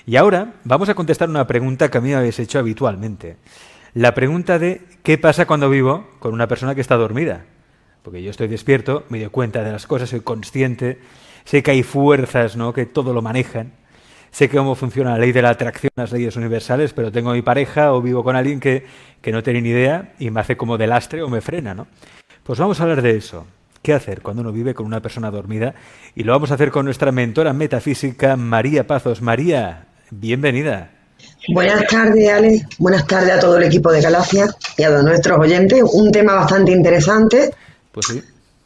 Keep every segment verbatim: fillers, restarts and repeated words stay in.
Y ahora vamos a contestar una pregunta que a mí me habéis hecho habitualmente. La pregunta de ¿qué pasa cuando vivo con una persona que está dormida? Porque yo estoy despierto, me doy cuenta de las cosas, soy consciente, sé que hay fuerzas, ¿no?, que todo lo manejan. Sé cómo funciona la ley de la atracción, las leyes universales, pero tengo a mi pareja o vivo con alguien que, que no tiene ni idea y me hace como de lastre o me frena, ¿no? Pues vamos a hablar de eso. ¿Qué hacer cuando uno vive con una persona dormida? Y lo vamos a hacer con nuestra mentora metafísica, María Pazos. María, bienvenida. Buenas tardes, Alex. Buenas tardes a todo el equipo de Galaxia y a todos nuestros oyentes. Un tema bastante interesante. Pues sí.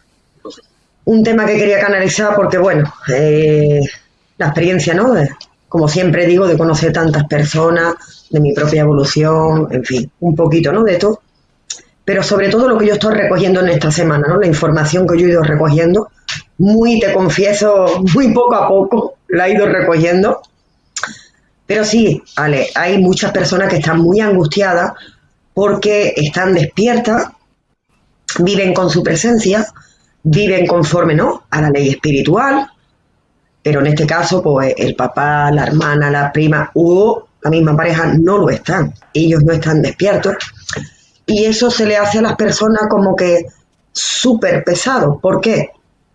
Un tema que quería canalizar porque, bueno, eh, la experiencia, ¿no? Como siempre digo, de conocer tantas personas, de mi propia evolución, en fin, un poquito, ¿no?, de todo. Pero sobre todo lo que yo estoy recogiendo en esta semana, ¿no? La información que yo he ido recogiendo, muy, te confieso, muy poco a poco la he ido recogiendo. Pero sí, Ale, hay muchas personas que están muy angustiadas porque están despiertas, viven con su presencia, viven conforme, ¿no?, a la ley espiritual, pero en este caso, pues el papá, la hermana, la prima o la misma pareja no lo están. Ellos no están despiertos. Y eso se le hace a las personas como que súper pesado. ¿Por qué?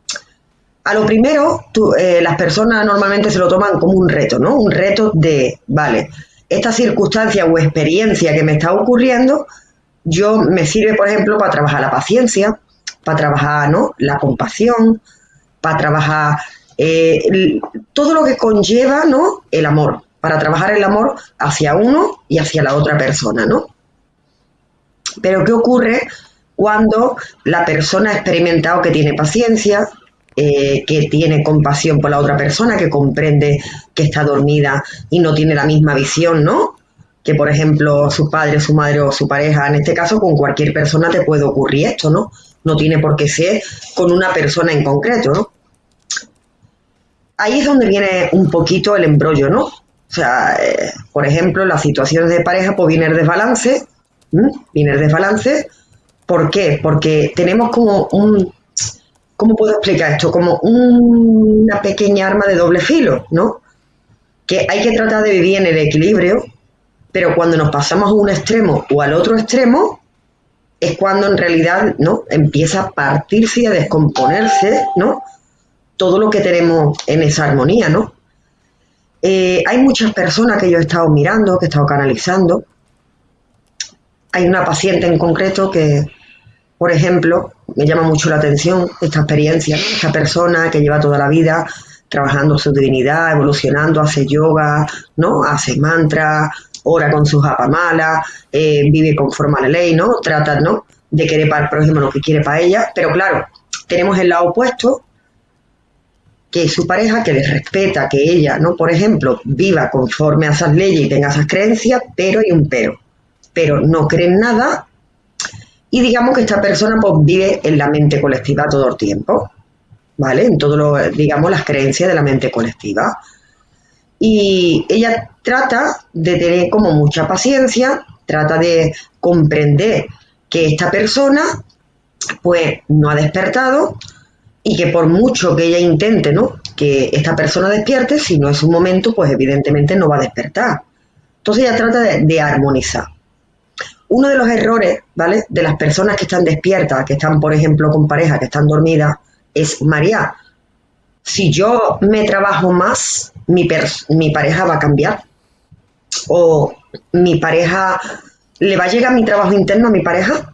A lo primero, tú, eh, las personas normalmente se lo toman como un reto, ¿no? Un reto de, vale, esta circunstancia o experiencia que me está ocurriendo, yo me sirve, por ejemplo, para trabajar la paciencia, para trabajar, ¿no?, la compasión, para trabajar eh, el, todo lo que conlleva, ¿no?, el amor, para trabajar el amor hacia uno y hacia la otra persona, ¿no? Pero ¿qué ocurre cuando la persona ha experimentado que tiene paciencia, eh, que tiene compasión por la otra persona, que comprende que está dormida y no tiene la misma visión, ¿no?, que, por ejemplo, su padre, su madre o su pareja? En este caso, con cualquier persona te puede ocurrir esto, ¿no? No tiene por qué ser con una persona en concreto, ¿no? Ahí es donde viene un poquito el embrollo, ¿no? O sea, eh, por ejemplo, las situaciones de pareja, pues viene el desbalance, ¿Mm? Viene el desbalance. ¿Por qué? Porque tenemos como un... ¿Cómo puedo explicar esto? Como un, una pequeña arma de doble filo, ¿no? Que hay que tratar de vivir en el equilibrio, pero cuando nos pasamos a un extremo o al otro extremo, es cuando en realidad, ¿no?, empieza a partirse y a descomponerse, ¿no?, todo lo que tenemos en esa armonía, ¿no? Eh, hay muchas personas que yo he estado mirando, que he estado canalizando. Hay una paciente en concreto que, por ejemplo, me llama mucho la atención esta experiencia, ¿no? Esta persona que lleva toda la vida trabajando su divinidad, evolucionando, hace yoga, ¿no?, hace mantra, ora con sus japamalas, eh, vive conforme a la ley, ¿no?, trata, ¿no?, de querer para el prójimo lo que quiere para ella. Pero claro, tenemos el lado opuesto, que es su pareja, que les respeta que ella, ¿no?, por ejemplo, viva conforme a esas leyes y tenga esas creencias, pero hay un pero. Pero no creen nada y digamos que esta persona pues vive en la mente colectiva todo el tiempo, ¿vale? En todo lo, digamos, las creencias de la mente colectiva. Y ella trata de tener como mucha paciencia, trata de comprender que esta persona pues no ha despertado y que por mucho que ella intente, ¿no?, que esta persona despierte, si no es un momento, pues evidentemente no va a despertar. Entonces ella trata de, de armonizar. Uno de los errores, ¿vale?, de las personas que están despiertas, que están, por ejemplo, con pareja, que están dormidas, es, María, si yo me trabajo más, mi, mi pareja va a cambiar. O mi pareja, ¿le va a llegar mi trabajo interno a mi pareja?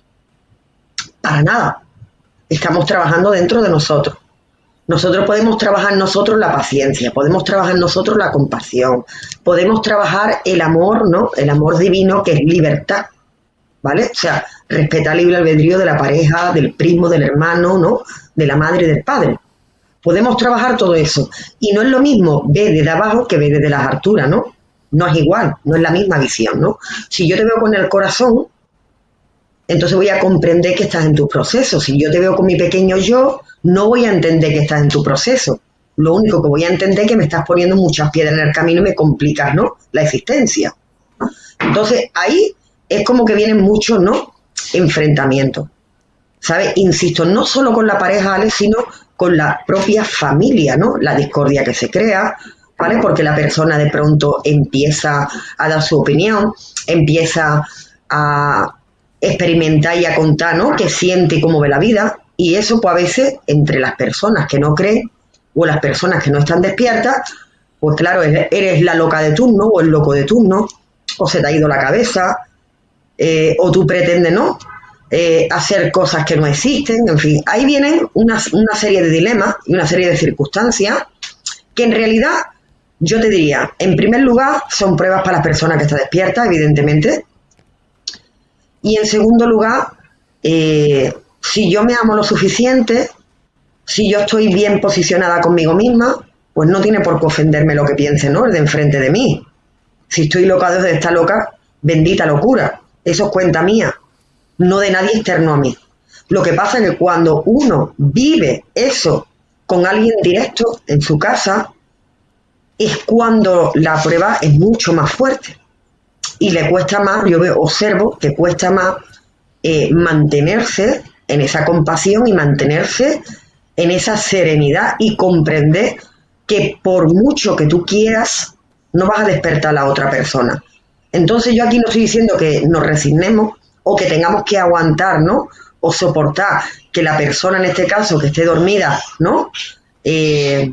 Para nada. Estamos trabajando dentro de nosotros. Nosotros podemos trabajar nosotros la paciencia, podemos trabajar nosotros la compasión, podemos trabajar el amor, ¿no?, el amor divino, que es libertad, ¿vale? O sea, respetar el libre albedrío de la pareja, del primo, del hermano, ¿no?, de la madre y del padre. Podemos trabajar todo eso. Y no es lo mismo ver desde abajo que ver desde las alturas, ¿no? No es igual, no es la misma visión, ¿no? Si yo te veo con el corazón, entonces voy a comprender que estás en tu proceso. Si yo te veo con mi pequeño yo, no voy a entender que estás en tu proceso. Lo único que voy a entender es que me estás poniendo muchas piedras en el camino y me complicas, ¿no?, la existencia. Entonces, ahí es como que vienen muchos, ¿no?, enfrentamientos, ¿sabes? Insisto, no solo con la pareja, Alex, sino con la propia familia, ¿no? La discordia que se crea, ¿vale? Porque la persona de pronto empieza a dar su opinión, empieza a experimentar y a contar, ¿no?, qué siente y cómo ve la vida, y eso pues a veces entre las personas que no creen o las personas que no están despiertas, pues claro, eres la loca de turno o el loco de turno, o se te ha ido la cabeza, eh, o tú pretendes, ¿no?, eh, hacer cosas que no existen, en fin, ahí viene una, una serie de dilemas y una serie de circunstancias que en realidad yo te diría, en primer lugar, son pruebas para las personas que están despiertas, evidentemente, y en segundo lugar, eh, si yo me amo lo suficiente, si yo estoy bien posicionada conmigo misma, pues no tiene por qué ofenderme lo que piense, ¿no?, el de enfrente de mí. Si estoy loca desde esta loca, bendita locura, eso es cuenta mía, no de nadie externo a mí. Lo que pasa es que cuando uno vive eso con alguien directo en su casa, es cuando la prueba es mucho más fuerte y le cuesta más, yo veo, observo que cuesta más eh, mantenerse en esa compasión y mantenerse en esa serenidad y comprender que por mucho que tú quieras, no vas a despertar a la otra persona. Entonces yo aquí no estoy diciendo que nos resignemos o que tengamos que aguantar, ¿no?, o soportar que la persona, en este caso, que esté dormida, ¿no?, eh,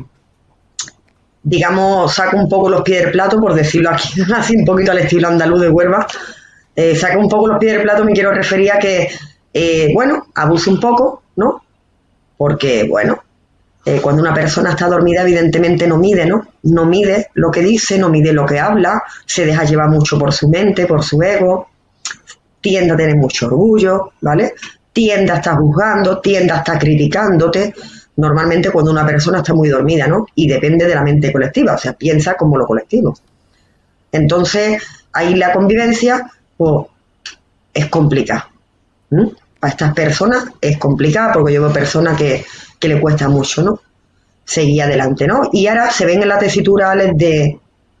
digamos, saca un poco los pies del plato, por decirlo aquí, así un poquito al estilo andaluz de Huelva, eh, saca un poco los pies del plato, me quiero referir a que, eh, bueno, abuse un poco, ¿no?, porque, bueno, eh, cuando una persona está dormida, evidentemente no mide, ¿no?, no mide lo que dice, no mide lo que habla, se deja llevar mucho por su mente, por su ego, tiende a tener mucho orgullo, ¿vale?, tiende a estar juzgando, tiende a estar criticándote, normalmente cuando una persona está muy dormida, ¿no?, y depende de la mente colectiva, o sea, piensa como lo colectivo. Entonces, ahí la convivencia, pues, es complicada. ¿Mm? Para estas personas es complicada porque yo veo personas que, que le cuesta mucho, ¿no?, seguir adelante, ¿no? Y ahora se ven en la tesitura de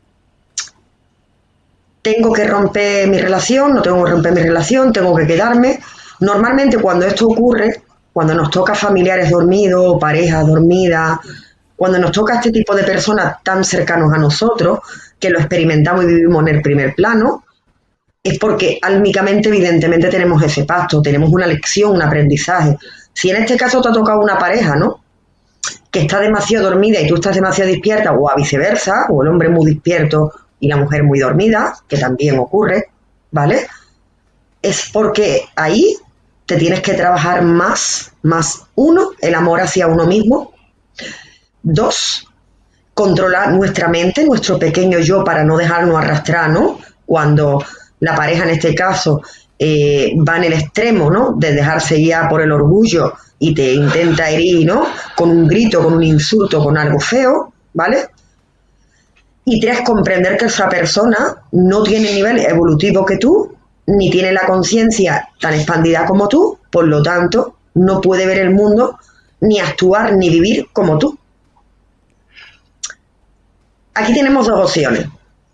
tengo que romper mi relación, no tengo que romper mi relación, tengo que quedarme. Normalmente cuando esto ocurre, cuando nos toca familiares dormidos, parejas dormidas, cuando nos toca este tipo de personas tan cercanos a nosotros, que lo experimentamos y vivimos en el primer plano, es porque álmicamente, evidentemente, tenemos ese pacto, tenemos una lección, un aprendizaje. Si en este caso te ha tocado una pareja, ¿no?, que está demasiado dormida y tú estás demasiado despierta, o a viceversa, o el hombre muy despierto y la mujer muy dormida, que también ocurre, ¿vale?, es porque ahí te tienes que trabajar más, más uno, el amor hacia uno mismo, dos, controlar nuestra mente, nuestro pequeño yo, para no dejarnos arrastrar, ¿no?, cuando la pareja en este caso eh, va en el extremo, ¿no?, de dejarse guiar por el orgullo y te intenta herir, ¿no?, con un grito, con un insulto, con algo feo, ¿vale? Y tres, comprender que esa persona no tiene el nivel evolutivo que tú, ni tiene la conciencia tan expandida como tú, por lo tanto, no puede ver el mundo, ni actuar, ni vivir como tú. Aquí tenemos dos opciones.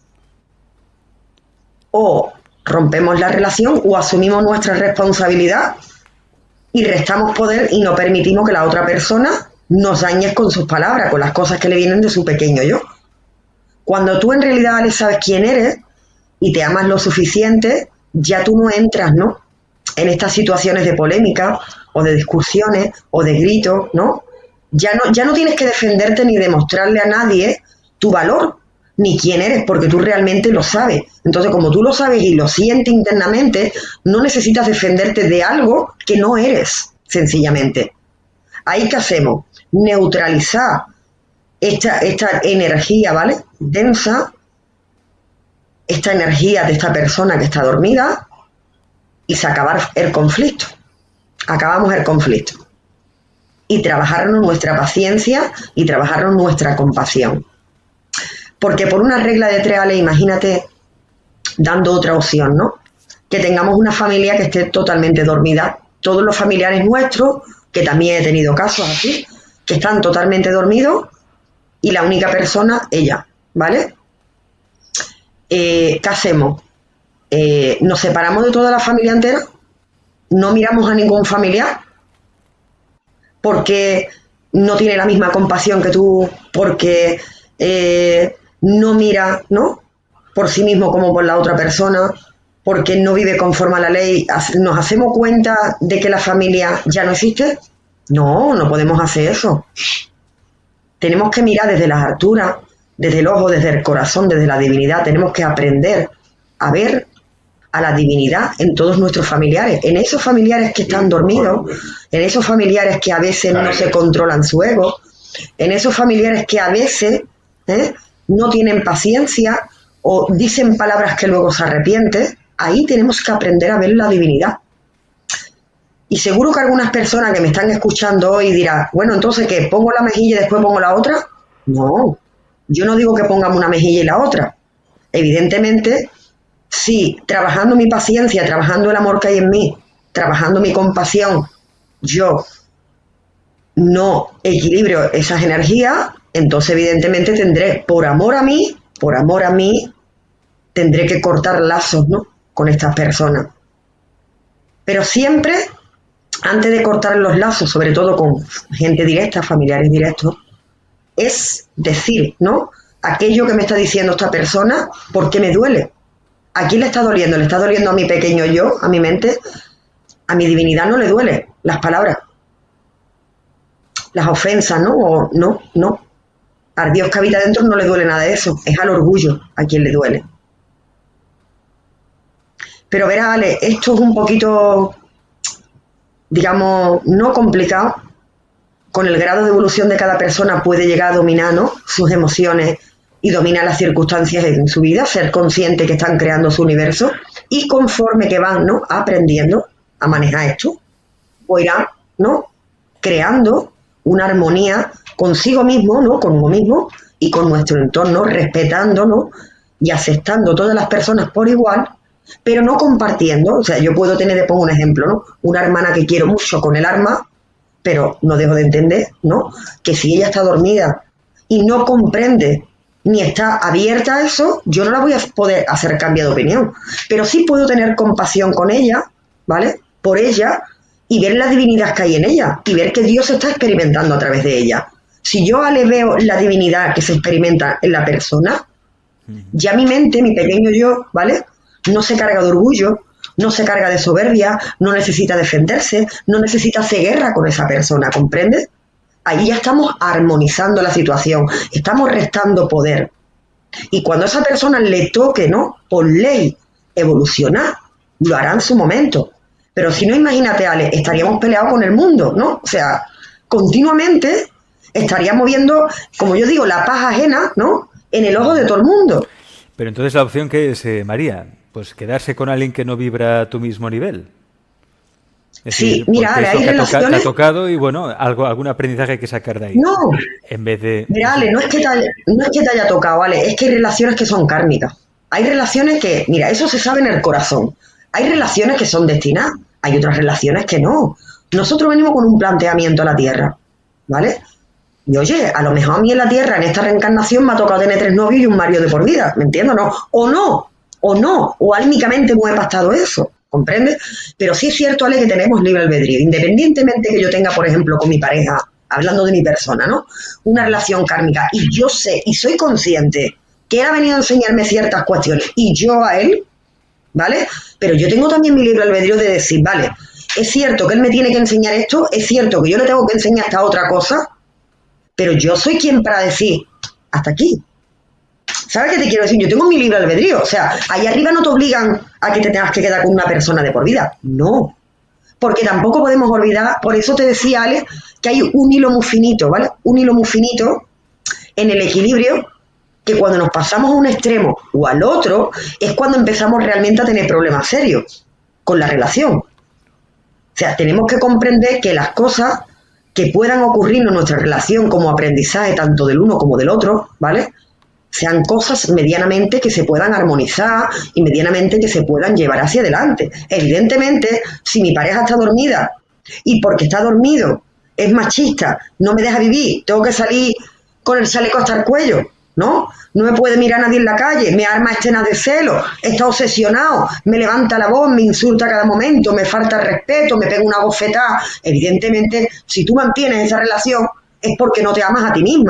O rompemos la relación o asumimos nuestra responsabilidad y restamos poder y no permitimos que la otra persona nos dañe con sus palabras, con las cosas que le vienen de su pequeño yo. Cuando tú en realidad, Ale, sabes quién eres y te amas lo suficiente, ya tú no entras, ¿no?, en estas situaciones de polémica o de discusiones o de gritos, ¿no? Ya no, ya no tienes que defenderte ni demostrarle a nadie tu valor, ni quién eres, porque tú realmente lo sabes. Entonces, como tú lo sabes y lo sientes internamente, no necesitas defenderte de algo que no eres, sencillamente. ¿Ahí qué hacemos? Neutralizar esta, esta energía, ¿vale?, densa, esta energía de esta persona que está dormida, y se acaba el conflicto. Acabamos el conflicto. Y trabajarnos nuestra paciencia y trabajarnos nuestra compasión. Porque por una regla de tres, Ale, imagínate dando otra opción, ¿no? Que tengamos una familia que esté totalmente dormida. Todos los familiares nuestros, que también he tenido casos así, que están totalmente dormidos y la única persona, ella, ¿vale? Eh, ¿Qué hacemos? Eh, ¿Nos separamos de toda la familia entera? ¿No miramos a ningún familiar? Porque no tiene la misma compasión que tú, porque... Eh, no mira, ¿no?, por sí mismo como por la otra persona, porque no vive conforme a la ley, ¿nos hacemos cuenta de que la familia ya no existe? No, no podemos hacer eso. Tenemos que mirar desde las alturas, desde el ojo, desde el corazón, desde la divinidad. Tenemos que aprender a ver a la divinidad en todos nuestros familiares, en esos familiares que están dormidos, en esos familiares que a veces no se controlan su ego, en esos familiares que a veces ¿eh? no tienen paciencia o dicen palabras que luego se arrepienten. Ahí tenemos que aprender a ver la divinidad. Y seguro que algunas personas que me están escuchando hoy dirán, bueno, entonces, ¿qué? ¿Pongo la mejilla y después pongo la otra? No, yo no digo que pongamos una mejilla y la otra. Evidentemente, si trabajando mi paciencia, trabajando el amor que hay en mí, trabajando mi compasión, yo no equilibrio esas energías, entonces evidentemente tendré, por amor a mí, por amor a mí, tendré que cortar lazos, ¿no?, con estas personas. Pero siempre, antes de cortar los lazos, sobre todo con gente directa, familiares directos, es decir, ¿no?, aquello que me está diciendo esta persona, ¿por qué me duele? ¿A quién le está doliendo? ¿Le está doliendo a mi pequeño yo, a mi mente? A mi divinidad no le duele las palabras, las ofensas, ¿no? O no, no. Al Dios que habita dentro no le duele nada de eso, es al orgullo a quien le duele. Pero verá, Ale, esto es un poquito, digamos, no complicado. Con el grado de evolución de cada persona puede llegar a dominar, ¿no?, sus emociones y dominar las circunstancias en su vida, ser consciente que están creando su universo, y conforme que van, ¿no?, aprendiendo a manejar esto, pues irán, ¿no?, creando una armonía consigo mismo, ¿no?, con uno mismo y con nuestro entorno, respetándonos y aceptando todas las personas por igual, pero no compartiendo. O sea, yo puedo tener, te pongo un ejemplo, ¿no?, una hermana que quiero mucho con el alma, pero no dejo de entender, ¿no?, que si ella está dormida y no comprende ni está abierta a eso, yo no la voy a poder hacer cambio de opinión. Pero sí puedo tener compasión con ella, ¿vale?, por ella, y ver la divinidad que hay en ella, y ver que Dios está experimentando a través de ella. Si yo le veo la divinidad que se experimenta en la persona, ya mi mente, mi pequeño yo, ¿vale?, no se carga de orgullo, no se carga de soberbia, no necesita defenderse, no necesita hacer guerra con esa persona, ¿comprendes? Ahí ya estamos armonizando la situación, estamos restando poder. Y cuando a esa persona le toque, ¿no?, por ley, evolucionar, lo hará en su momento. Pero si no, imagínate, Ale, estaríamos peleados con el mundo, ¿no? O sea, continuamente estaríamos viendo, como yo digo, la paz ajena, ¿no?, en el ojo de todo el mundo. Pero entonces la opción que es, eh, María, pues quedarse con alguien que no vibra a tu mismo nivel. Es sí, decir, mira, Ale, hay te relaciones... Te ha tocado y, bueno, algo, algún aprendizaje hay que sacar de ahí. No, en vez de... mira, Ale, no es, que te haya, no es que te haya tocado, Ale, es que hay relaciones que son kármicas. Hay relaciones que, mira, eso se sabe en el corazón. Hay relaciones que son destinadas, hay otras relaciones que no. Nosotros venimos con un planteamiento a la Tierra, ¿vale? Y oye, a lo mejor a mí en la Tierra, en esta reencarnación, me ha tocado tener tres novios y un marido de por vida, ¿me entiendes? ¿No? O no, o no, o álmicamente no he pactado eso, ¿comprendes? Pero sí es cierto, Ale, que tenemos libre albedrío, independientemente que yo tenga, por ejemplo, con mi pareja, hablando de mi persona, ¿no?, una relación kármica, y yo sé y soy consciente que él ha venido a enseñarme ciertas cuestiones, y yo a él, ¿vale? Pero yo tengo también mi libre albedrío de decir, vale, es cierto que él me tiene que enseñar esto, es cierto que yo le tengo que enseñar esta otra cosa, pero yo soy quien para decir, hasta aquí. ¿Sabes qué te quiero decir? Yo tengo mi libre albedrío. O sea, ahí arriba no te obligan a que te tengas que quedar con una persona de por vida. No. Porque tampoco podemos olvidar, por eso te decía, Ale, que hay un hilo muy finito, ¿vale? Un hilo muy finito en el equilibrio, que cuando nos pasamos a un extremo o al otro, es cuando empezamos realmente a tener problemas serios con la relación. O sea, tenemos que comprender que las cosas que puedan ocurrir en nuestra relación como aprendizaje tanto del uno como del otro, ¿vale?, sean cosas medianamente que se puedan armonizar y medianamente que se puedan llevar hacia adelante. Evidentemente, si mi pareja está dormida y porque está dormido es machista, no me deja vivir, tengo que salir con el chaleco hasta el cuello, ¿no? No me puede mirar nadie en la calle, me arma escenas de celo, está obsesionado, me levanta la voz, me insulta a cada momento, me falta el respeto, me pega una bofetada. Evidentemente, si tú mantienes esa relación es porque no te amas a ti misma.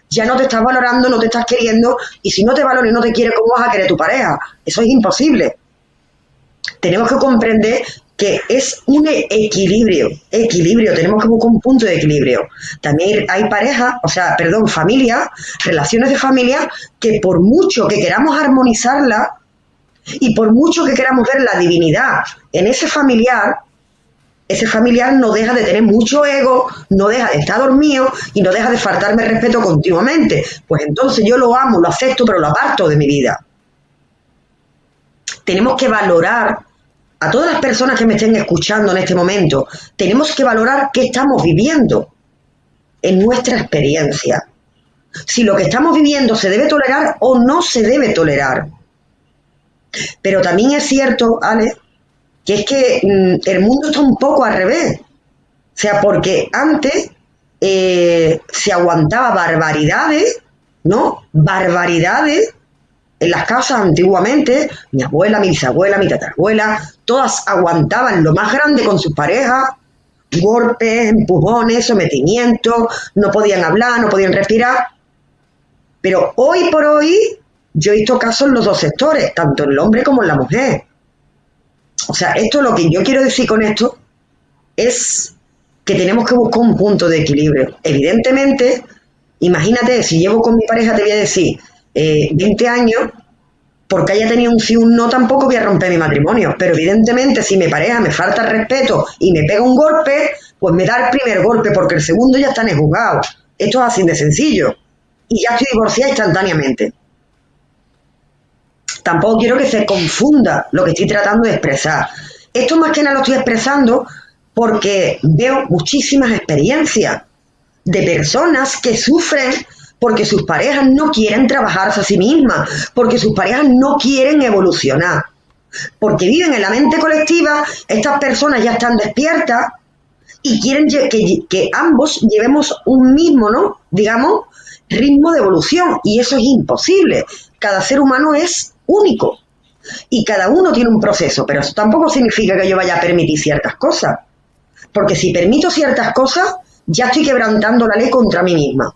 ya no te estás valorando, no te estás queriendo, y si no te valora y no te quiere, ¿cómo vas a querer tu pareja? Eso es imposible. Tenemos que comprender que es un equilibrio, equilibrio, tenemos que buscar un punto de equilibrio. También hay parejas, o sea, perdón, familias, relaciones de familia, que por mucho que queramos armonizarla y por mucho que queramos ver la divinidad en ese familiar, ese familiar no deja de tener mucho ego, no deja de estar dormido y no deja de faltarme respeto continuamente. Pues entonces yo lo amo, lo acepto, pero lo aparto de mi vida. Tenemos que valorar a todas las personas que me estén escuchando en este momento, tenemos que valorar qué estamos viviendo en nuestra experiencia. Si lo que estamos viviendo se debe tolerar o no se debe tolerar. Pero también es cierto, Ale, que es que mmm, el mundo está un poco al revés. O sea, porque antes eh, se aguantaba barbaridades, ¿no? Barbaridades en las casas antiguamente. Mi abuela, mi bisabuela, mi tatarabuela, todas aguantaban lo más grande con sus parejas, golpes, empujones, sometimientos, no podían hablar, no podían respirar. Pero hoy por hoy yo he visto casos en los dos sectores, tanto en el hombre como en la mujer. O sea, esto, lo que yo quiero decir con esto es que tenemos que buscar un punto de equilibrio. Evidentemente, imagínate, si llevo con mi pareja, te voy a decir, eh, veinte años, porque haya tenido un sí o un no, tampoco voy a romper mi matrimonio. Pero evidentemente, si mi pareja me falta el respeto y me pega un golpe, pues me da el primer golpe, porque el segundo ya está en el juzgado. Esto es así de sencillo. Y ya estoy divorciada instantáneamente. Tampoco quiero que se confunda lo que estoy tratando de expresar. Esto más que nada lo estoy expresando porque veo muchísimas experiencias de personas que sufren porque sus parejas no quieren trabajarse a sí mismas, porque sus parejas no quieren evolucionar, porque viven en la mente colectiva. Estas personas ya están despiertas y quieren que, que ambos llevemos un mismo, ¿no? Digamos, ritmo de evolución, y eso es imposible. Cada ser humano es único y cada uno tiene un proceso, pero eso tampoco significa que yo vaya a permitir ciertas cosas, porque si permito ciertas cosas ya estoy quebrantando la ley contra mí misma,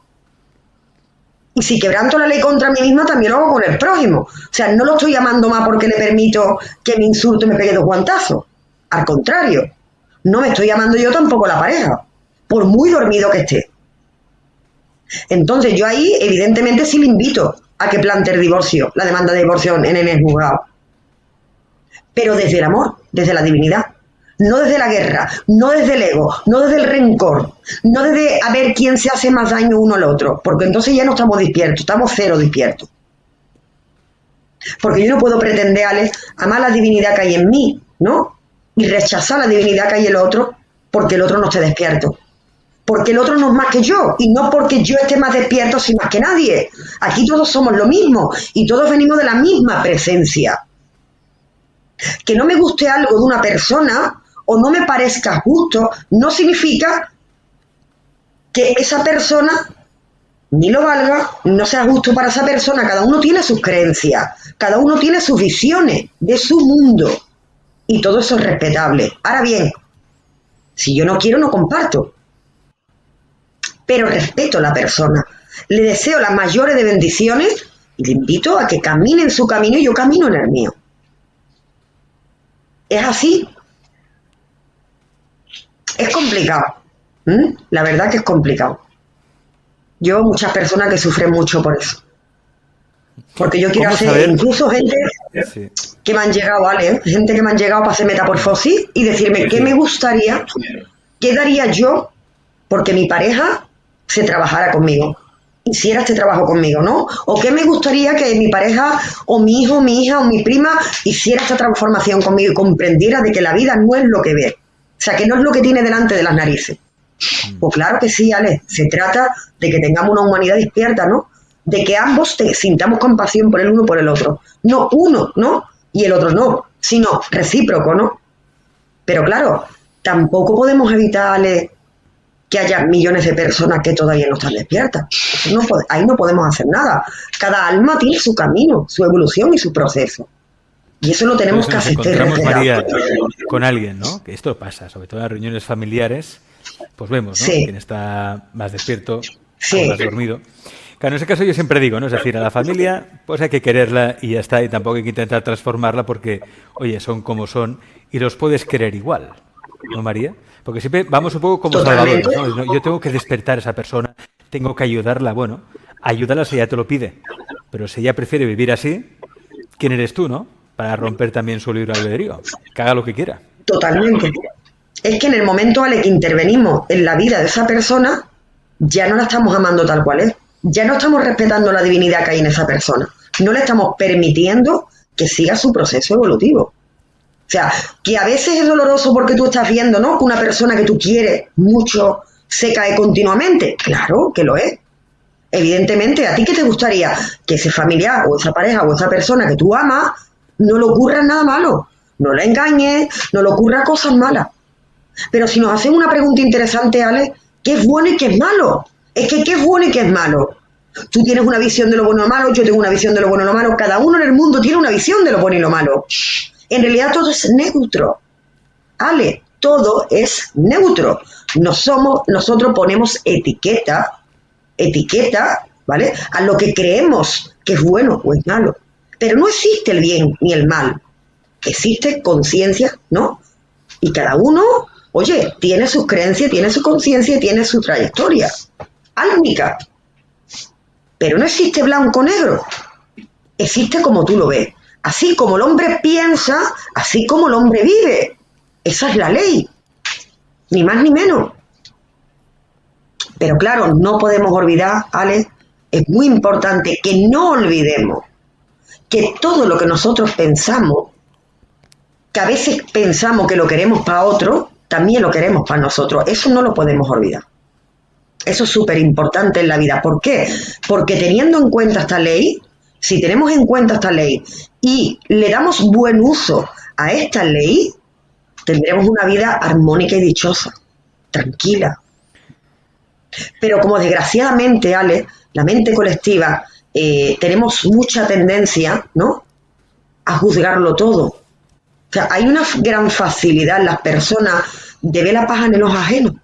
y si quebranto la ley contra mí misma también lo hago con el prójimo. O sea, no lo estoy amando más porque le permito que me insulte y me pegue dos guantazos, al contrario, no me estoy amando yo tampoco a la pareja, por muy dormido que esté. Entonces yo ahí evidentemente sí le invito a que plantee el divorcio, la demanda de divorcio en el juzgado. Pero desde el amor, desde la divinidad. No desde la guerra, no desde el ego, no desde el rencor, no desde a ver quién se hace más daño uno al otro, porque entonces ya no estamos despiertos, estamos cero despiertos. Porque yo no puedo pretender, Ale, amar la divinidad que hay en mí, ¿no? Y rechazar la divinidad que hay en el otro porque el otro no esté despierto. Porque el otro no es más que yo, y no porque yo esté más despierto soy más que nadie. Aquí todos somos lo mismo, y todos venimos de la misma presencia. Que no me guste algo de una persona, o no me parezca justo, no significa que esa persona ni lo valga, no sea justo para esa persona. Cada uno tiene sus creencias, cada uno tiene sus visiones de su mundo, y todo eso es respetable. Ahora bien, si yo no quiero, no comparto. Pero respeto a la persona, le deseo las mayores de bendiciones y le invito a que camine en su camino y yo camino en el mío. Es así. Es complicado. ¿Mm? La verdad que es complicado. Yo muchas personas que sufren mucho por eso. Porque yo quiero hacer, saber? incluso gente sí. que me han llegado, ¿vale? Gente que me han llegado para hacer metamorfosis y decirme sí. qué me gustaría, qué daría yo porque mi pareja se trabajara conmigo, hiciera este trabajo conmigo, ¿no? O qué me gustaría que mi pareja, o mi hijo, mi hija, o mi prima hiciera esta transformación conmigo y comprendiera de que la vida no es lo que ve, o sea, que no es lo que tiene delante de las narices. Mm. Pues claro que sí, Ale, se trata de que tengamos una humanidad despierta, ¿no? De que ambos te, sintamos compasión por el uno y por el otro. No uno, ¿no? Y el otro no, sino recíproco, ¿no? Pero claro, tampoco podemos evitar, Ale, que haya millones de personas que todavía no están despiertas. Eso no puede, ahí no podemos hacer nada. Cada alma tiene su camino, su evolución y su proceso. Y eso lo tenemos que aceptar. Encontramos, María, con alguien, ¿no? Que esto pasa, sobre todo en las reuniones familiares, pues vemos, ¿no? Sí. Quien está más despierto, sí. o más dormido. Claro, en ese caso yo siempre digo, ¿no? Es decir, a la familia pues hay que quererla y ya está, y tampoco hay que intentar transformarla porque, oye, son como son y los puedes querer igual, ¿no, María? Porque siempre vamos un poco como Totalmente. salvadores, ¿no? Yo tengo que despertar a esa persona, tengo que ayudarla, bueno, ayúdala si ella te lo pide, pero si ella prefiere vivir así, ¿quién eres tú, no? Para romper también su libre albedrío, que haga lo que quiera. Totalmente. Es que en el momento, Ale, que intervenimos en la vida de esa persona, ya no la estamos amando tal cual es. Ya no estamos respetando la divinidad que hay en esa persona. No le estamos permitiendo que siga su proceso evolutivo. O sea, que a veces es doloroso porque tú estás viendo, ¿no?, que una persona que tú quieres mucho se cae continuamente. Claro que lo es. Evidentemente, ¿a ti qué te gustaría? Que ese familiar o esa pareja o esa persona que tú amas no le ocurra nada malo. No le engañes, no le ocurra cosas malas. Pero si nos hacemos una pregunta interesante, Ale, ¿qué es bueno y qué es malo? Es que ¿qué es bueno y qué es malo? Tú tienes una visión de lo bueno y lo malo, yo tengo una visión de lo bueno y lo malo, cada uno en el mundo tiene una visión de lo bueno y lo malo. En realidad todo es neutro. Ale, todo es neutro. No somos, nosotros ponemos etiqueta, etiqueta, ¿vale?, a lo que creemos que es bueno o es malo. Pero no existe el bien ni el mal. Existe conciencia, ¿no? Y cada uno, oye, tiene sus creencias, tiene su conciencia y tiene su trayectoria álmica. Pero no existe blanco-negro. Existe como tú lo ves. Así como el hombre piensa, así como el hombre vive. Esa es la ley. Ni más ni menos. Pero claro, no podemos olvidar, Ale, es muy importante que no olvidemos que todo lo que nosotros pensamos, que a veces pensamos que lo queremos para otro, también lo queremos para nosotros. Eso no lo podemos olvidar. Eso es súper importante en la vida. ¿Por qué? Porque teniendo en cuenta esta ley, si tenemos en cuenta esta ley y le damos buen uso a esta ley, tendremos una vida armónica y dichosa, tranquila. Pero como desgraciadamente, Ale, la mente colectiva, eh, tenemos mucha tendencia, ¿no?, a juzgarlo todo. O sea, hay una gran facilidad en las personas de ver la paja en los ajenos.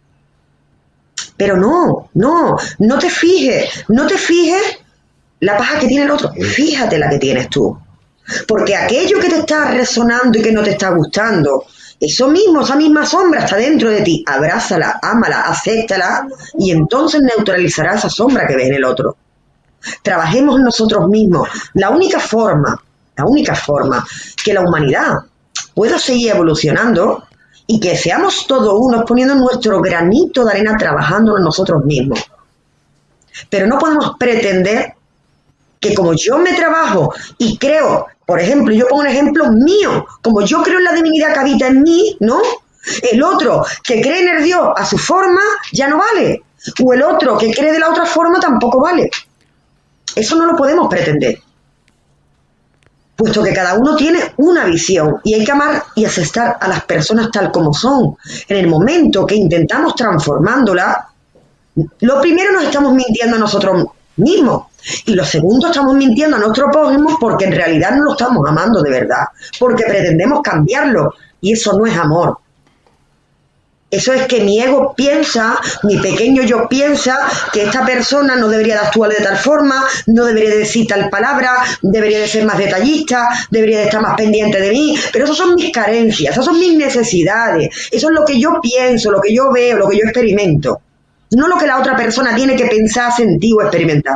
Pero no, no, no te fijes, no te fijes la paja que tiene el otro, fíjate la que tienes tú. Porque aquello que te está resonando y que no te está gustando, eso mismo, esa misma sombra está dentro de ti. Abrázala, ámala, acéptala y entonces neutralizará esa sombra que ves en el otro. Trabajemos en nosotros mismos. La única forma, la única forma que la humanidad pueda seguir evolucionando y que seamos todos unos poniendo nuestro granito de arena trabajando en nosotros mismos. Pero no podemos pretender que como yo me trabajo y creo, por ejemplo, yo pongo un ejemplo mío, como yo creo en la divinidad que habita en mí, ¿no?, el otro que cree en el Dios a su forma ya no vale, o el otro que cree de la otra forma tampoco vale. Eso no lo podemos pretender, puesto que cada uno tiene una visión y hay que amar y aceptar a las personas tal como son. En el momento que intentamos transformándola, lo primero nos estamos mintiendo a nosotros mismos y lo segundo estamos mintiendo a nuestro prójimo porque en realidad no lo estamos amando de verdad, porque pretendemos cambiarlo y eso no es amor. Eso es que mi ego piensa, mi pequeño yo piensa que esta persona no debería de actuar de tal forma, no debería de decir tal palabra, debería de ser más detallista, debería de estar más pendiente de mí, pero esas son mis carencias, esas son mis necesidades, eso es lo que yo pienso, lo que yo veo, lo que yo experimento, no lo que la otra persona tiene que pensar, sentir o experimentar.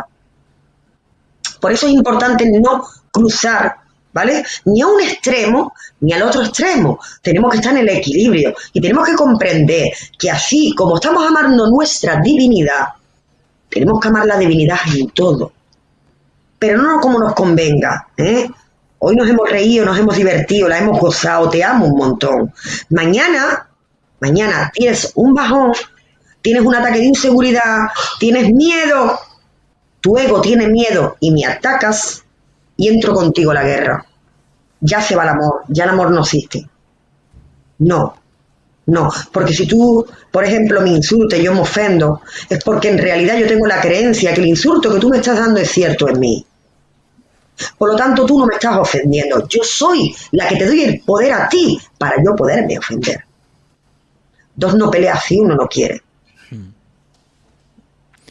Por eso es importante no cruzar, ¿vale?, ni a un extremo ni al otro extremo. Tenemos que estar en el equilibrio y tenemos que comprender que así como estamos amando nuestra divinidad, tenemos que amar la divinidad en todo, pero no como nos convenga, ¿eh? Hoy nos hemos reído, nos hemos divertido, la hemos gozado, te amo un montón. Mañana, mañana tienes un bajón, tienes un ataque de inseguridad, tienes miedo, tu ego tiene miedo y me atacas y entro contigo a la guerra. Ya se va el amor, ya el amor no existe. No, no, porque si tú, por ejemplo, me insultas y yo me ofendo, es porque en realidad yo tengo la creencia que el insulto que tú me estás dando es cierto en mí. Por lo tanto, tú no me estás ofendiendo. Yo soy la que te doy el poder a ti para yo poderme ofender. Dos no peleas si uno no quiere.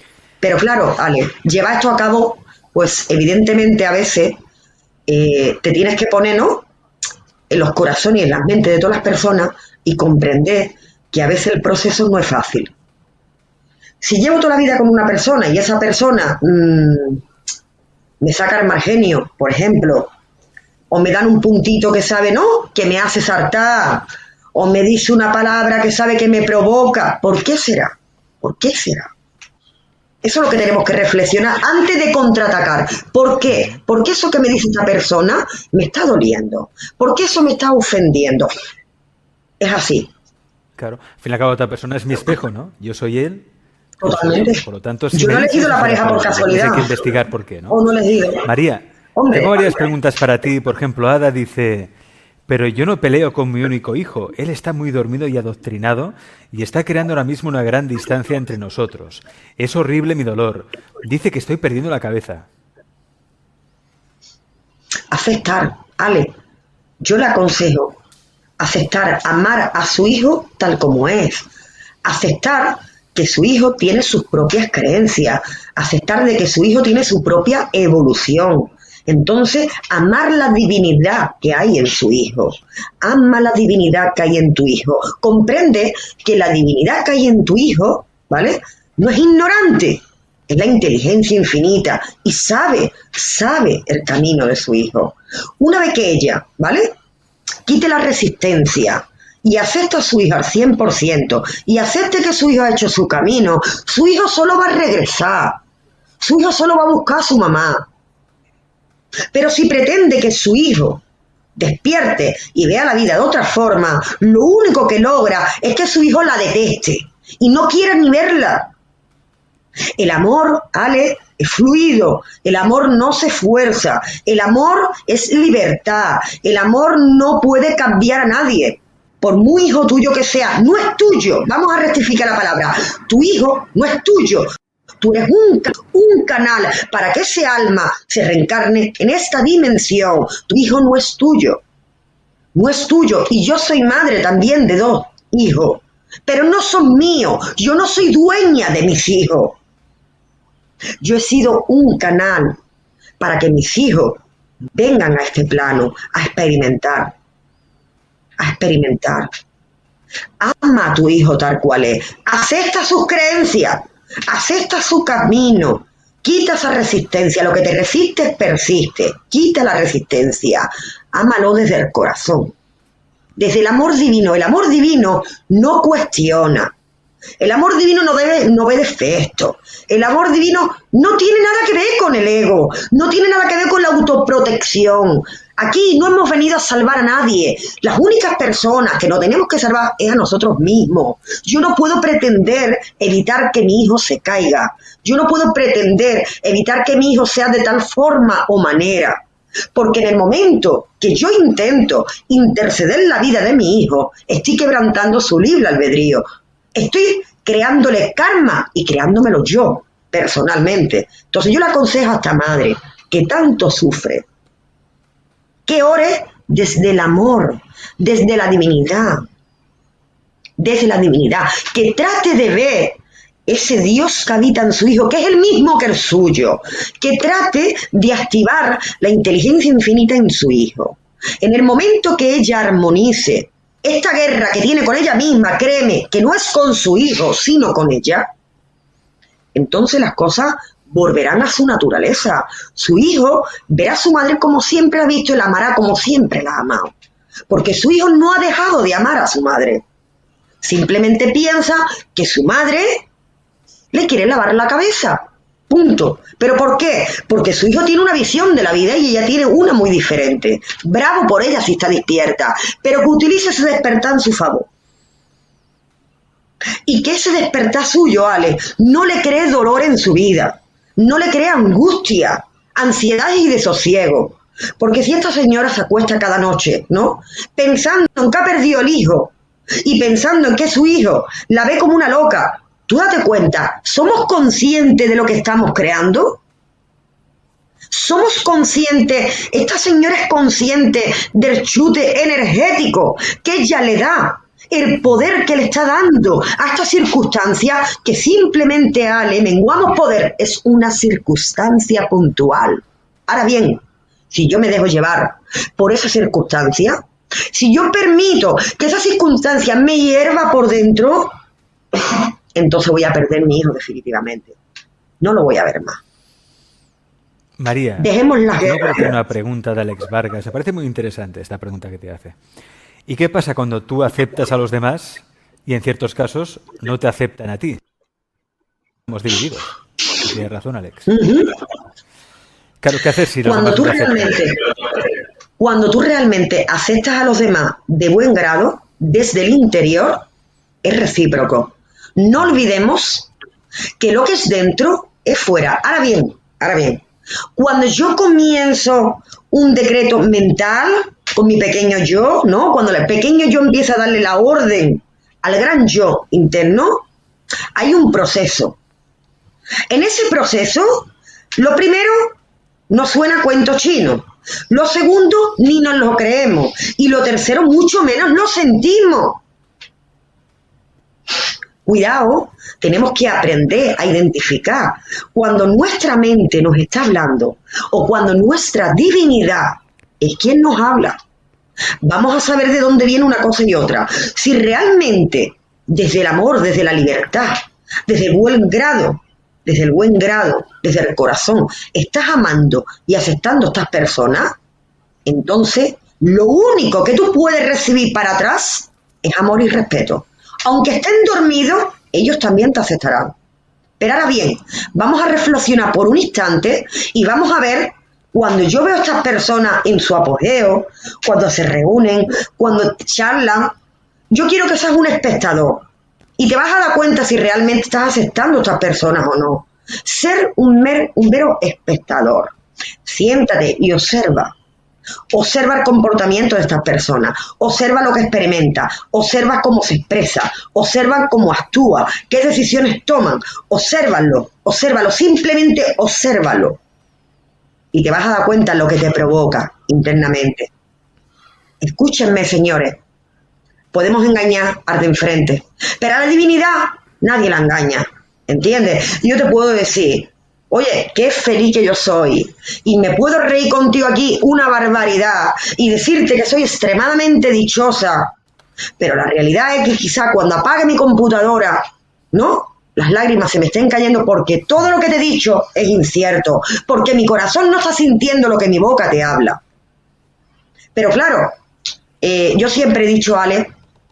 Pero claro, Ale, llevar esto a cabo, pues evidentemente a veces eh, te tienes que poner, ¿no?, en los corazones y en las mentes de todas las personas y comprender que a veces el proceso no es fácil. Si llevo toda la vida con una persona y esa persona mmm, me saca el mal genio, por ejemplo, o me dan un puntito que sabe, ¿no?, que me hace saltar, o me dice una palabra que sabe que me provoca, ¿por qué será? ¿Por qué será? Eso es lo que tenemos que reflexionar antes de contraatacar. ¿Por qué? ¿Por qué eso que me dice esta persona me está doliendo? ¿Por qué eso me está ofendiendo? Es así. Claro, al fin y al cabo otra persona es mi espejo, ¿no? Yo soy él. Totalmente. Por lo tanto, si yo no he elegido la pareja por casualidad. Hay que investigar por qué, ¿no? O no he elegido. María, Hombre, tengo varias preguntas para ti. Por ejemplo, Ada dice... Pero yo no peleo con mi único hijo. Él está muy dormido y adoctrinado y está creando ahora mismo una gran distancia entre nosotros. Es horrible mi dolor. Dice que estoy perdiendo la cabeza. Aceptar, Ale. Yo le aconsejo aceptar, amar a su hijo tal como es. Aceptar que su hijo tiene sus propias creencias. Aceptar de que su hijo tiene su propia evolución. Entonces, amar la divinidad que hay en su hijo. Ama la divinidad que hay en tu hijo. Comprende que la divinidad que hay en tu hijo, ¿vale?, no es ignorante, es la inteligencia infinita y sabe, sabe el camino de su hijo. Una vez que ella, ¿vale?, quite la resistencia y acepta a su hijo al cien por ciento y acepte que su hijo ha hecho su camino, su hijo solo va a regresar. Su hijo solo va a buscar a su mamá. Pero si pretende que su hijo despierte y vea la vida de otra forma, lo único que logra es que su hijo la deteste y no quiera ni verla. El amor, Ale, es fluido, el amor no se fuerza, el amor es libertad, el amor no puede cambiar a nadie. Por muy hijo tuyo que sea, no es tuyo. Vamos a rectificar la palabra. Tu hijo no es tuyo. Tú eres un, un canal para que ese alma se reencarne en esta dimensión. Tu hijo no es tuyo. No es tuyo. Y yo soy madre también de dos hijos. Pero no son míos. Yo no soy dueña de mis hijos. Yo he sido un canal para que mis hijos vengan a este plano a experimentar. A experimentar. Ama a tu hijo tal cual es. Acepta sus creencias. Acepta su camino, quita esa resistencia, lo que te resiste persiste, quita la resistencia, ámalo desde el corazón, desde el amor divino. El amor divino no cuestiona, el amor divino no, debe, no ve defectos, el amor divino no tiene nada que ver con el ego, no tiene nada que ver con la autoprotección. Aquí no hemos venido a salvar a nadie. Las únicas personas que nos tenemos que salvar es a nosotros mismos. Yo no puedo pretender evitar que mi hijo se caiga. Yo no puedo pretender evitar que mi hijo sea de tal forma o manera. Porque en el momento que yo intento interceder en la vida de mi hijo, estoy quebrantando su libre albedrío. Estoy creándole karma y creándomelo yo, personalmente. Entonces yo le aconsejo a esta madre que tanto sufre, que ore desde el amor, desde la divinidad, desde la divinidad, que trate de ver ese Dios que habita en su hijo, que es el mismo que el suyo, que trate de activar la inteligencia infinita en su hijo. En el momento que ella armonice esta guerra que tiene con ella misma, créeme, que no es con su hijo, sino con ella, entonces las cosas volverán a su naturaleza. Su hijo verá a su madre como siempre la ha visto y la amará como siempre la ha amado. Porque su hijo no ha dejado de amar a su madre. Simplemente piensa que su madre le quiere lavar la cabeza. Punto. ¿Pero por qué? Porque su hijo tiene una visión de la vida y ella tiene una muy diferente. Bravo por ella si está despierta, pero que utilice ese despertar en su favor. Y que ese despertar suyo, Ale, no le cree dolor en su vida. No le crea angustia, ansiedad y desosiego. Porque si esta señora se acuesta cada noche, ¿no?, pensando en que ha perdido el hijo y pensando en que su hijo la ve como una loca, tú date cuenta, ¿somos conscientes de lo que estamos creando? ¿Somos conscientes? Esta señora es consciente del chute energético que ella le da el poder que le está dando a esta circunstancia que simplemente, Ale, menguamos poder, es una circunstancia puntual. Ahora bien, si yo me dejo llevar por esa circunstancia, si yo permito que esa circunstancia me hierva por dentro, entonces voy a perder mi hijo definitivamente. No lo voy a ver más. María, dejemos la no guerra. creo que una pregunta de Alex Vargas. Me parece muy interesante esta pregunta que te hace. ¿Y qué pasa cuando tú aceptas a los demás y en ciertos casos no te aceptan a ti? Estamos divididos. Tienes razón, Alex. Uh-huh. Claro, ¿qué haces si los Cuando demás tú no te aceptan? realmente, cuando tú realmente aceptas a los demás de buen grado, desde el interior, es recíproco. No olvidemos que lo que es dentro es fuera. Ahora bien, ahora bien, cuando yo comienzo un decreto mental con mi pequeño yo, ¿no? Cuando el pequeño yo empieza a darle la orden al gran yo interno, hay un proceso. En ese proceso, lo primero, nos suena cuento chino. Lo segundo, ni nos lo creemos. Y lo tercero, mucho menos lo sentimos. Cuidado, tenemos que aprender a identificar cuando nuestra mente nos está hablando o cuando nuestra divinidad es quien nos habla. Vamos a saber de dónde viene una cosa y otra. Si realmente desde el amor, desde la libertad, desde el buen grado, desde el buen grado, desde el corazón, estás amando y aceptando a estas personas, entonces lo único que tú puedes recibir para atrás es amor y respeto. Aunque estén dormidos, ellos también te aceptarán. Pero ahora bien, vamos a reflexionar por un instante y vamos a ver cuando yo veo a estas personas en su apogeo, cuando se reúnen, cuando charlan, yo quiero que seas un espectador y te vas a dar cuenta si realmente estás aceptando a estas personas o no. Ser un, mer, un mero espectador. Siéntate y observa. Observa el comportamiento de estas personas, observa lo que experimenta, observa cómo se expresa, observa cómo actúa, qué decisiones toman, obsérvalo, obsérvalo, simplemente obsérvalo. Y te vas a dar cuenta de lo que te provoca internamente. Escúchenme, señores, podemos engañar al de enfrente, pero a la divinidad nadie la engaña, ¿entiendes? Yo te puedo decir, oye, qué feliz que yo soy, y me puedo reír contigo aquí una barbaridad y decirte que soy extremadamente dichosa, pero la realidad es que quizá cuando apague mi computadora, ¿no?, las lágrimas se me estén cayendo porque todo lo que te he dicho es incierto, porque mi corazón no está sintiendo lo que mi boca te habla. Pero claro, eh, yo siempre he dicho, Ale,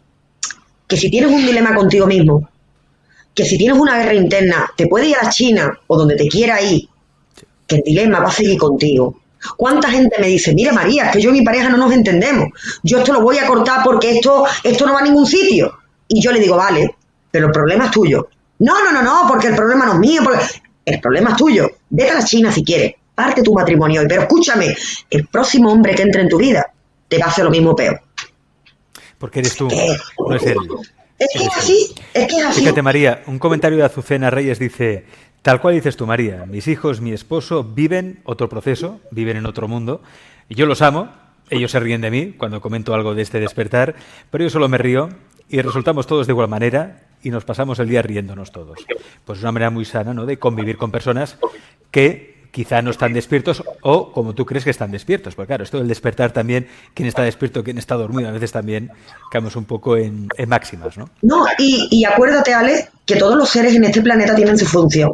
que si tienes un dilema contigo mismo, que si tienes una guerra interna, te puede ir a China o donde te quiera ir, que el dilema va a seguir contigo. ¿Cuánta gente me dice, mira María, es que yo y mi pareja no nos entendemos, yo esto lo voy a cortar porque esto, esto no va a ningún sitio? Y yo le digo, vale, pero el problema es tuyo. No, no, no, no, porque el problema no es mío, porque... el problema es tuyo. Vete a la China si quieres, parte tu matrimonio hoy, pero escúchame, el próximo hombre que entre en tu vida te va a hacer lo mismo peor. Porque eres tú, ¿Qué? no es él. Es que es así, es que es así. Fíjate, María, un comentario de Azucena Reyes dice, tal cual dices tú, María, mis hijos, mi esposo viven otro proceso, viven en otro mundo, y yo los amo, ellos se ríen de mí cuando comento algo de este despertar, pero yo solo me río y resultamos todos de igual manera y nos pasamos el día riéndonos todos. Pues es una manera muy sana, ¿no?, de convivir con personas que quizá no están despiertos o como tú crees que están despiertos. Porque claro, esto del despertar también, quién está despierto, quién está dormido, a veces también caemos un poco en, en máximas, ¿no? No, y, y acuérdate, Ale, que todos los seres en este planeta tienen su función.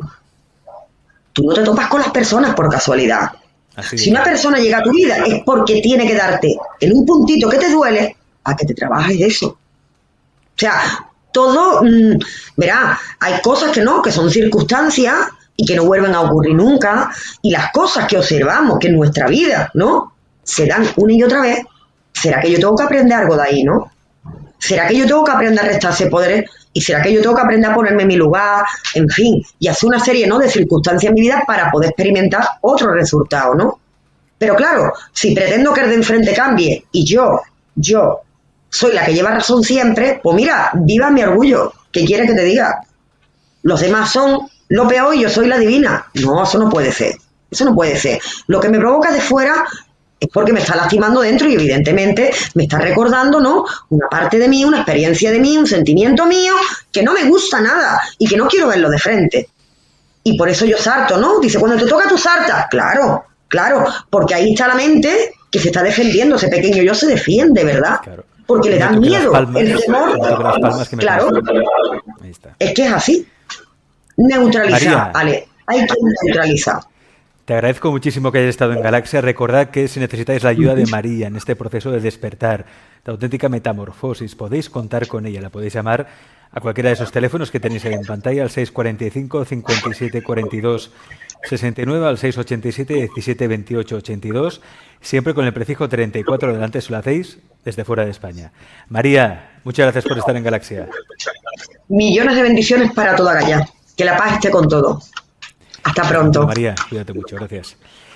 Tú no te topas con las personas por casualidad. Así si una persona llega a tu vida es porque tiene que darte en un puntito que te duele a que te trabajes eso. O sea, todo, mmm, verá, hay cosas que no, que son circunstancias y que no vuelven a ocurrir nunca, y las cosas que observamos que en nuestra vida, ¿no?, se dan una y otra vez. ¿Será que yo tengo que aprender algo de ahí, no? ¿Será que yo tengo que aprender a restarse poderes? ¿Y será que yo tengo que aprender a ponerme en mi lugar? En fin, y hacer una serie, ¿no?, de circunstancias en mi vida para poder experimentar otro resultado, ¿no? Pero claro, si pretendo que el de enfrente cambie y yo, yo, soy la que lleva razón siempre, pues mira, viva mi orgullo. ¿Qué quieres que te diga? Los demás son lo peor y yo soy la divina. No, eso no puede ser. Eso no puede ser. Lo que me provoca de fuera es porque me está lastimando dentro y evidentemente me está recordando, ¿no?, una parte de mí, una experiencia de mí, un sentimiento mío que no me gusta nada y que no quiero verlo de frente. Y por eso yo sarto, ¿no? Dice, cuando te toca tu sarta, claro, claro, porque ahí está la mente que se está defendiendo, ese pequeño yo se defiende, ¿verdad? Claro. Porque le dan miedo, palmas, el temor. las palmas que me claro, ahí está. Es que es así. Neutralizar, vale, hay que neutralizar. Te agradezco muchísimo que hayas estado en Galaxia. Recordad que si necesitáis la ayuda de María en este proceso de despertar, de auténtica metamorfosis, podéis contar con ella. La podéis llamar a cualquiera de esos teléfonos que tenéis ahí en pantalla, al seis cuarenta y cinco, cincuenta y siete cuarenta y dos sesenta y nueve, al seis ochenta y siete, diecisiete veintiocho ochenta y dos, siempre con el prefijo treinta y cuatro delante si lo hacéis desde fuera de España. María, muchas gracias por estar en Galaxia. Millones de bendiciones para toda Gaya. Que la paz esté con todo. Hasta pronto. María, cuídate mucho, gracias.